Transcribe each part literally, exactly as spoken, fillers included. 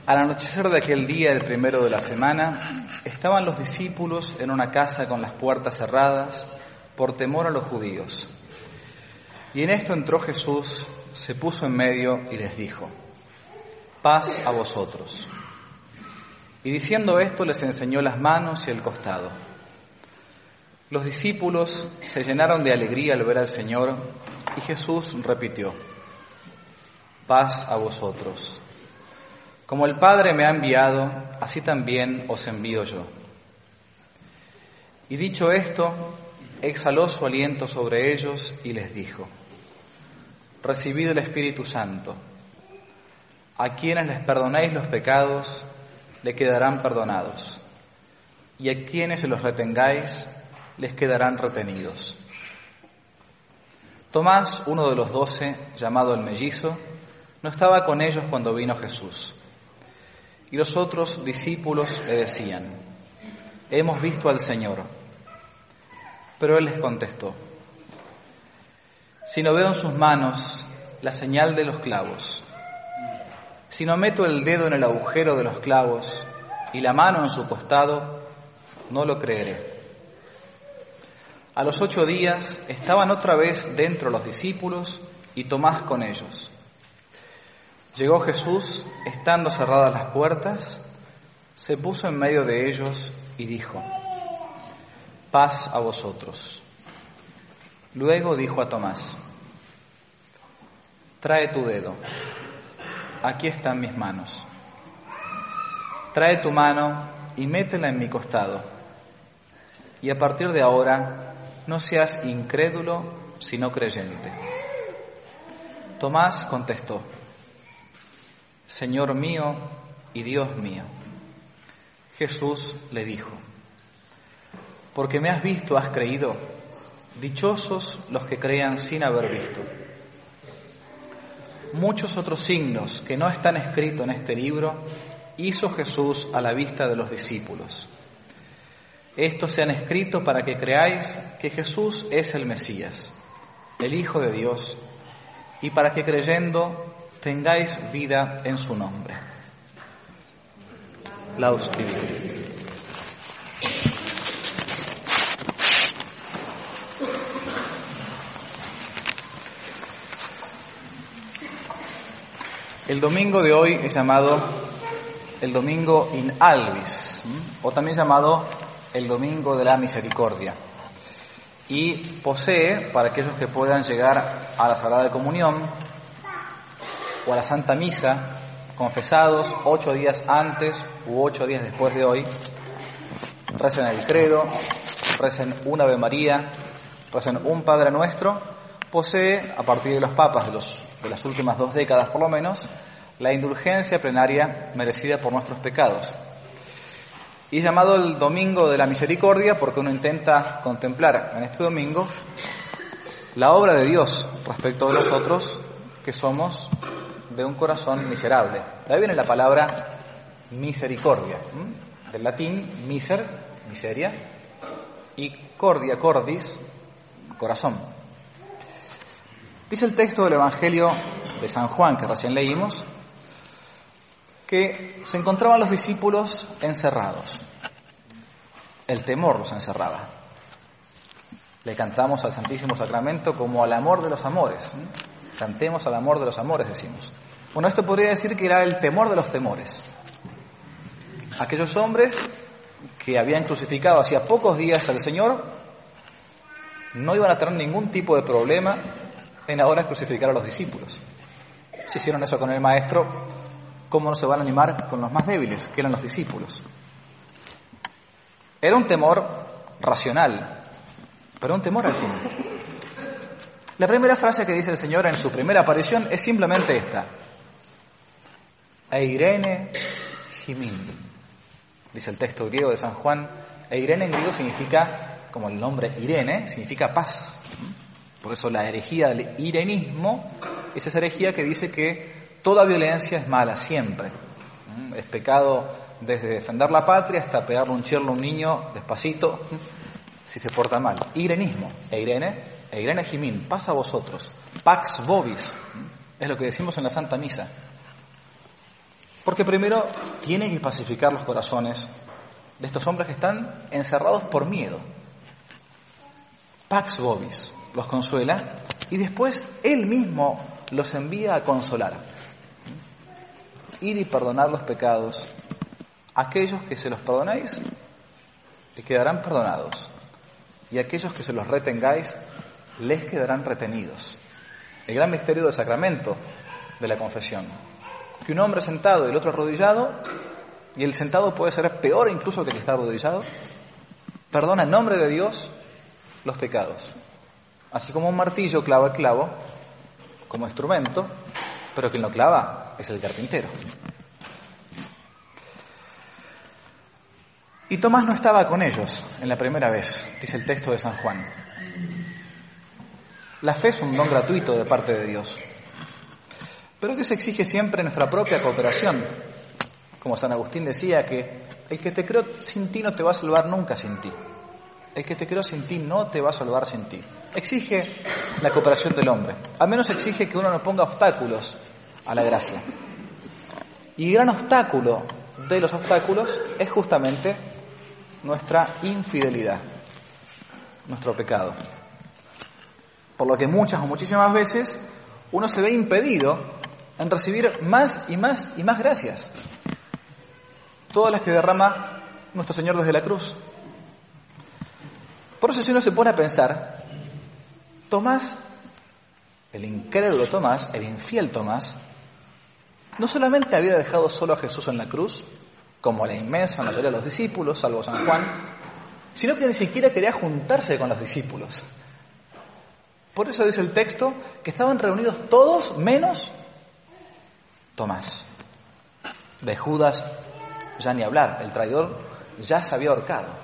Al anochecer de aquel día, el primero de la semana, estaban los discípulos en una casa con las puertas cerradas por temor a los judíos. Y en esto entró Jesús, se puso en medio y les dijo: paz a vosotros. Y diciendo esto les enseñó las manos y el costado. Los discípulos se llenaron de alegría al ver al Señor y Jesús repitió: paz a vosotros. Como el Padre me ha enviado, así también os envío yo. Y dicho esto, exhaló su aliento sobre ellos y les dijo: recibid el Espíritu Santo. A quienes les perdonéis los pecados, le quedarán perdonados, y a quienes se los retengáis, les quedarán retenidos. Tomás, uno de los doce, llamado el mellizo, no estaba con ellos cuando vino Jesús. Y los otros discípulos le decían: hemos visto al Señor. Pero él les contestó: si no veo en sus manos la señal de los clavos, si no meto el dedo en el agujero de los clavos y la mano en su costado, no lo creeré. A los ocho días estaban otra vez dentro los discípulos y Tomás con ellos. Llegó Jesús, estando cerradas las puertas, se puso en medio de ellos y dijo: paz a vosotros. Luego dijo a Tomás: trae tu dedo, aquí están mis manos. Trae tu mano y métela en mi costado. Y a partir de ahora, no seas incrédulo, sino creyente. Tomás contestó: Señor mío y Dios mío. Jesús le dijo: porque me has visto, has creído. Dichosos los que crean sin haber visto. Muchos otros signos que no están escritos en este libro hizo Jesús a la vista de los discípulos. Estos se han escrito para que creáis que Jesús es el Mesías, el Hijo de Dios, y para que creyendo tengáis vida en su nombre. Laudes Divina. El domingo de hoy es llamado el Domingo in Albis, o también llamado el Domingo de la Misericordia, y posee, para aquellos que puedan llegar a la Sagrada Comunión o a la Santa Misa, confesados ocho días antes u ocho días después de hoy, recen el credo, recen un Ave María, recen un Padre Nuestro. Posee, a partir de los papas de, los, de las últimas dos décadas por lo menos, la indulgencia plenaria merecida por nuestros pecados. Y es llamado el Domingo de la Misericordia porque uno intenta contemplar en este domingo la obra de Dios respecto de nosotros, que somos de un corazón miserable. De ahí viene la palabra misericordia, ¿m? Del latín miser, miseria, y cordia, cordis, corazón. Dice el texto del Evangelio de San Juan, que recién leímos, que se encontraban los discípulos encerrados. El temor los encerraba. Le cantamos al Santísimo Sacramento como al amor de los amores. Cantemos al amor de los amores, decimos. Bueno, esto podría decir que era el temor de los temores. Aquellos hombres que habían crucificado hacía pocos días al Señor no iban a tener ningún tipo de problema en ahora crucificar a los discípulos. Si hicieron eso con el Maestro, ¿cómo no se van a animar con los más débiles, que eran los discípulos? Era un temor racional, pero un temor al fin. La primera frase que dice el Señor en su primera aparición es simplemente esta: Eirene Himin. Dice el texto griego de San Juan. Eirene en griego significa, como el nombre Irene, significa paz. Por eso la herejía del irenismo es esa herejía que dice que toda violencia es mala siempre. Es pecado desde defender la patria hasta pegarle un chirlo a un niño despacito si se porta mal. Irenismo, Eirene, Eirene Jimin, paz a vosotros. Pax vobis, es lo que decimos en la Santa Misa. Porque primero tiene que pacificar los corazones de estos hombres que están encerrados por miedo. Pax vobis los consuela y después Él mismo los envía a consolar. Ir y perdonar los pecados. Aquellos que se los perdonáis, les quedarán perdonados. Y aquellos que se los retengáis, les quedarán retenidos. El gran misterio del sacramento de la confesión. Que un hombre sentado y el otro arrodillado, y el sentado puede ser peor incluso que el que está arrodillado, perdona en nombre de Dios los pecados. Así como un martillo clava el clavo como instrumento, pero quien lo clava es el carpintero. Y Tomás no estaba con ellos en la primera vez, dice el texto de San Juan. La fe es un don gratuito de parte de Dios, pero que se exige siempre nuestra propia cooperación. Como San Agustín decía, que el que te creó sin ti no te va a salvar nunca sin ti. El que te creó sin ti no te va a salvar sin ti. Exige la cooperación del hombre. Al menos exige que uno no ponga obstáculos a la gracia. Y el gran obstáculo de los obstáculos es justamente nuestra infidelidad, nuestro pecado. Por lo que muchas o muchísimas veces uno se ve impedido en recibir más y más y más gracias. Todas las que derrama nuestro Señor desde la cruz. Por eso si uno se pone a pensar, Tomás, el incrédulo Tomás, el infiel Tomás, no solamente había dejado solo a Jesús en la cruz, como la inmensa mayoría de los discípulos, salvo San Juan, sino que ni siquiera quería juntarse con los discípulos. Por eso dice el texto que estaban reunidos todos menos Tomás. De Judas ya ni hablar, el traidor ya se había ahorcado.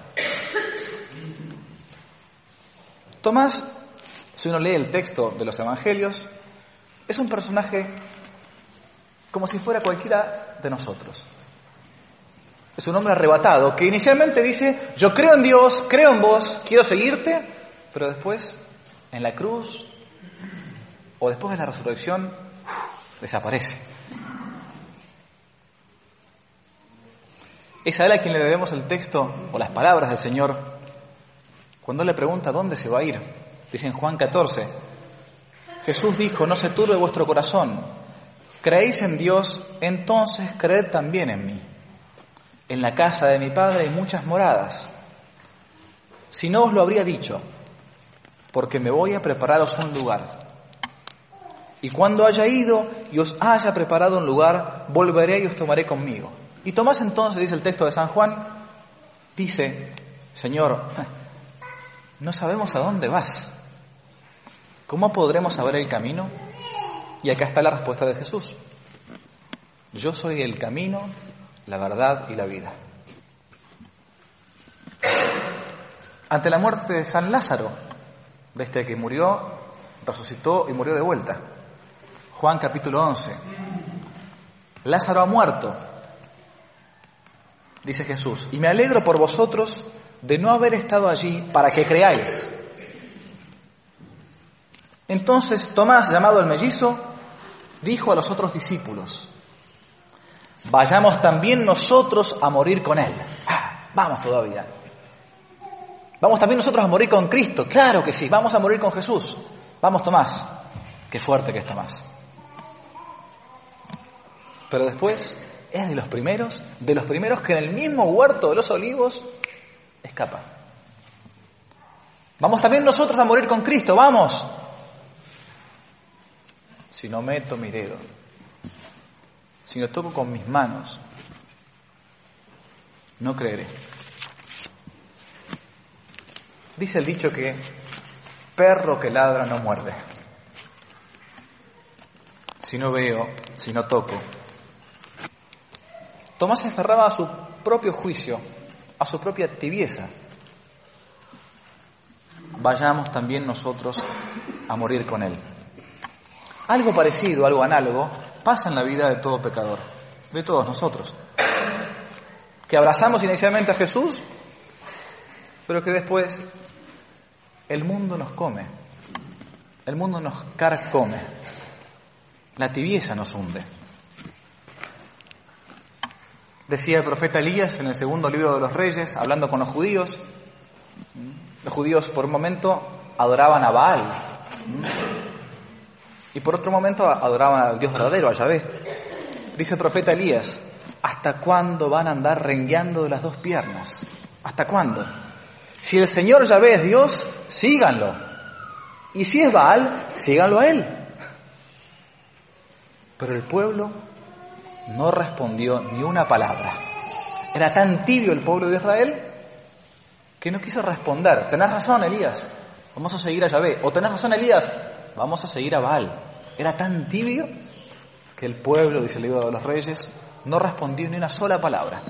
Tomás, si uno lee el texto de los evangelios, es un personaje como si fuera cualquiera de nosotros. Es un hombre arrebatado que inicialmente dice, yo creo en Dios, creo en vos, quiero seguirte, pero después, en la cruz o después de la resurrección, desaparece. Es a él a quien le debemos el texto o las palabras del Señor cuando le pregunta dónde se va a ir. Dice en Juan catorce, Jesús dijo, no se turbe vuestro corazón, creéis en Dios, entonces creed también en mí. En la casa de mi Padre hay muchas moradas. Si no os lo habría dicho, porque me voy a prepararos un lugar. Y cuando haya ido y os haya preparado un lugar, volveré y os tomaré conmigo. Y Tomás entonces, dice el texto de San Juan, dice, Señor, no sabemos a dónde vas. ¿Cómo podremos saber el camino? Y acá está la respuesta de Jesús. Yo soy el camino, la verdad y la vida. Ante la muerte de San Lázaro, de este que murió, resucitó y murió de vuelta. Juan capítulo once. Lázaro ha muerto, dice Jesús, y me alegro por vosotros de no haber estado allí para que creáis. Entonces Tomás, llamado el mellizo, dijo a los otros discípulos, vayamos también nosotros a morir con él. Ah, vamos todavía. Vamos también nosotros a morir con Cristo. Claro que sí, vamos a morir con Jesús. Vamos, Tomás. Qué fuerte que es Tomás. Pero después es de los primeros, de los primeros que en el mismo huerto de los olivos escapa. Vamos también nosotros a morir con Cristo, vamos. Si no meto mi dedo, si no toco con mis manos, no creeré. Dice el dicho que perro que ladra no muerde. Si no veo, si no toco. Tomás se aferraba a su propio juicio, a su propia tibieza. Vayamos también nosotros a morir con él. Algo parecido, algo análogo, pasa en la vida de todo pecador, de todos nosotros. Que abrazamos inicialmente a Jesús, pero que después el mundo nos come, el mundo nos carcome, la tibieza nos hunde. Decía el profeta Elías en el segundo libro de los Reyes, hablando con los judíos. Los judíos por un momento adoraban a Baal y por otro momento adoraban al Dios verdadero, a Yahvé. Dice el profeta Elías: ¿hasta cuándo van a andar rengueando de las dos piernas? ¿Hasta cuándo? Si el Señor Yahvé es Dios, síganlo. Y si es Baal, síganlo a él. Pero el pueblo no respondió ni una palabra. Era tan tibio el pueblo de Israel que no quiso responder. Tenés razón, Elías, vamos a seguir a Yahvé. O tenés razón, Elías, vamos a seguir a Baal. Era tan tibio que el pueblo, dice el libro de los Reyes, no respondió ni una sola palabra.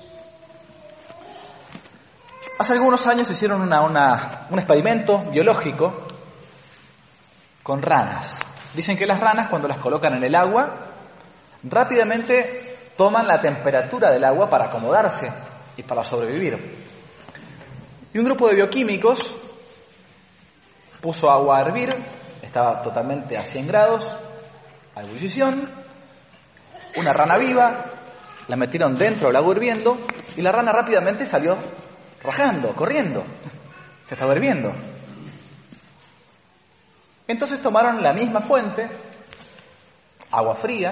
Hace algunos años hicieron una, una, un experimento biológico con ranas. Dicen que las ranas, cuando las colocan en el agua, rápidamente toman la temperatura del agua para acomodarse y para sobrevivir. Y un grupo de bioquímicos puso agua a hervir, estaba totalmente a cien grados, a ebullición, una rana viva, la metieron dentro del agua hirviendo y la rana rápidamente salió rajando, corriendo, se estaba hirviendo. Entonces tomaron la misma fuente, agua fría,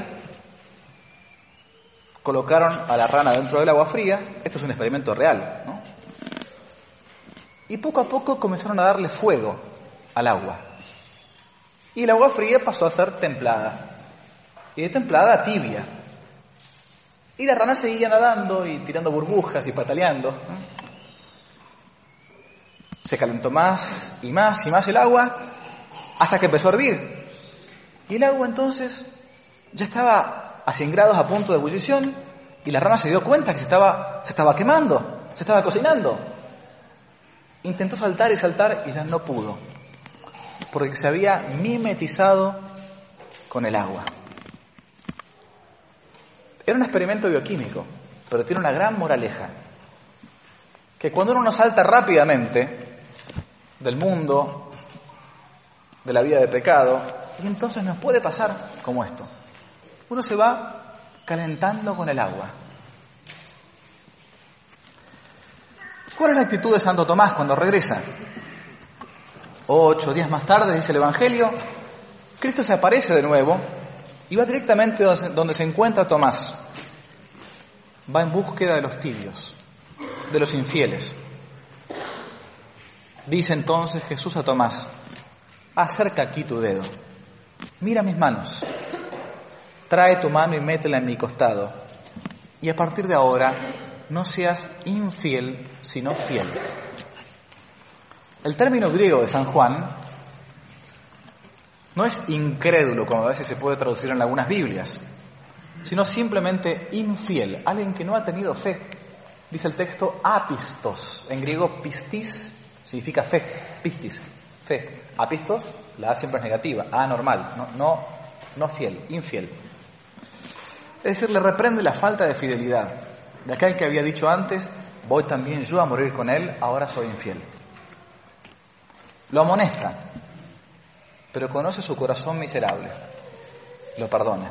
colocaron a la rana dentro del agua fría, esto es un experimento real, ¿no? Y poco a poco comenzaron a darle fuego al agua. Y el agua fría pasó a ser templada, y de templada a tibia. Y la rana seguía nadando y tirando burbujas y pataleando, ¿no? Se calentó más y más y más el agua, hasta que empezó a hervir. Y el agua entonces ya estaba a cien grados, a punto de ebullición, y la rana se dio cuenta que se estaba, se estaba quemando, se estaba cocinando. Intentó saltar y saltar y ya no pudo, porque se había mimetizado con el agua. Era un experimento bioquímico, pero tiene una gran moraleja, que cuando uno no salta rápidamente del mundo, de la vida de pecado, y entonces nos puede pasar como esto. Uno se va calentando con el agua. ¿Cuál es la actitud de Santo Tomás cuando regresa? Ocho días más tarde, dice el Evangelio, Cristo se aparece de nuevo y va directamente donde se encuentra Tomás. Va en búsqueda de los tibios, de los infieles. Dice entonces Jesús a Tomás: acerca aquí tu dedo, mira mis manos, trae tu mano y métela en mi costado, y a partir de ahora no seas infiel, sino fiel. El término griego de San Juan no es incrédulo, como a veces se puede traducir en algunas Biblias, sino simplemente infiel, alguien que no ha tenido fe. Dice el texto apistos, en griego pistis significa fe, pistis, fe. Apistos, la A siempre es negativa, anormal, no, no, no fiel, infiel. Es decir, le reprende la falta de fidelidad de aquel que había dicho antes: voy también yo a morir con él, ahora soy infiel. Lo amonesta, pero conoce su corazón miserable, lo perdona.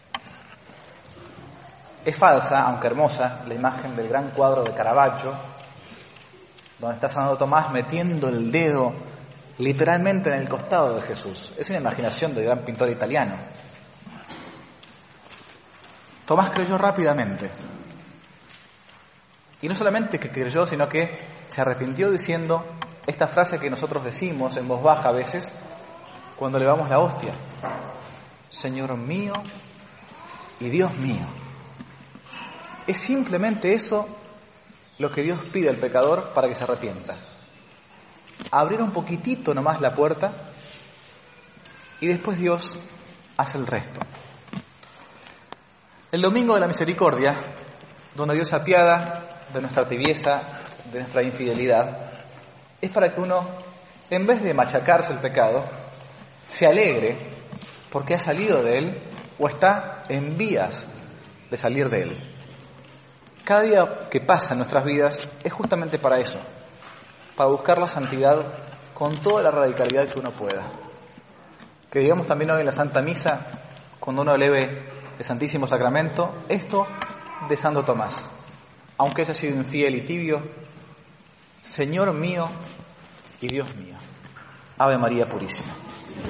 Es falsa, aunque hermosa, la imagen del gran cuadro de Caravaggio, donde está Santo Tomás metiendo el dedo literalmente en el costado de Jesús. Es una imaginación del gran pintor italiano. Tomás creyó rápidamente. Y no solamente que creyó, sino que se arrepintió diciendo esta frase que nosotros decimos en voz baja a veces cuando le damos la hostia: Señor mío y Dios mío. Es simplemente eso lo que Dios pide al pecador para que se arrepienta. Abrir un poquitito nomás la puerta y después Dios hace el resto. El domingo de la misericordia, donde Dios se apiada de nuestra tibieza, de nuestra infidelidad, es para que uno, en vez de machacarse el pecado, se alegre porque ha salido de él o está en vías de salir de él. Cada día que pasa en nuestras vidas es justamente para eso, para buscar la santidad con toda la radicalidad que uno pueda. Que digamos también hoy en la Santa Misa, cuando uno eleve el Santísimo Sacramento, esto de Santo Tomás, aunque haya sido infiel y tibio: Señor mío y Dios mío. Ave María Purísima.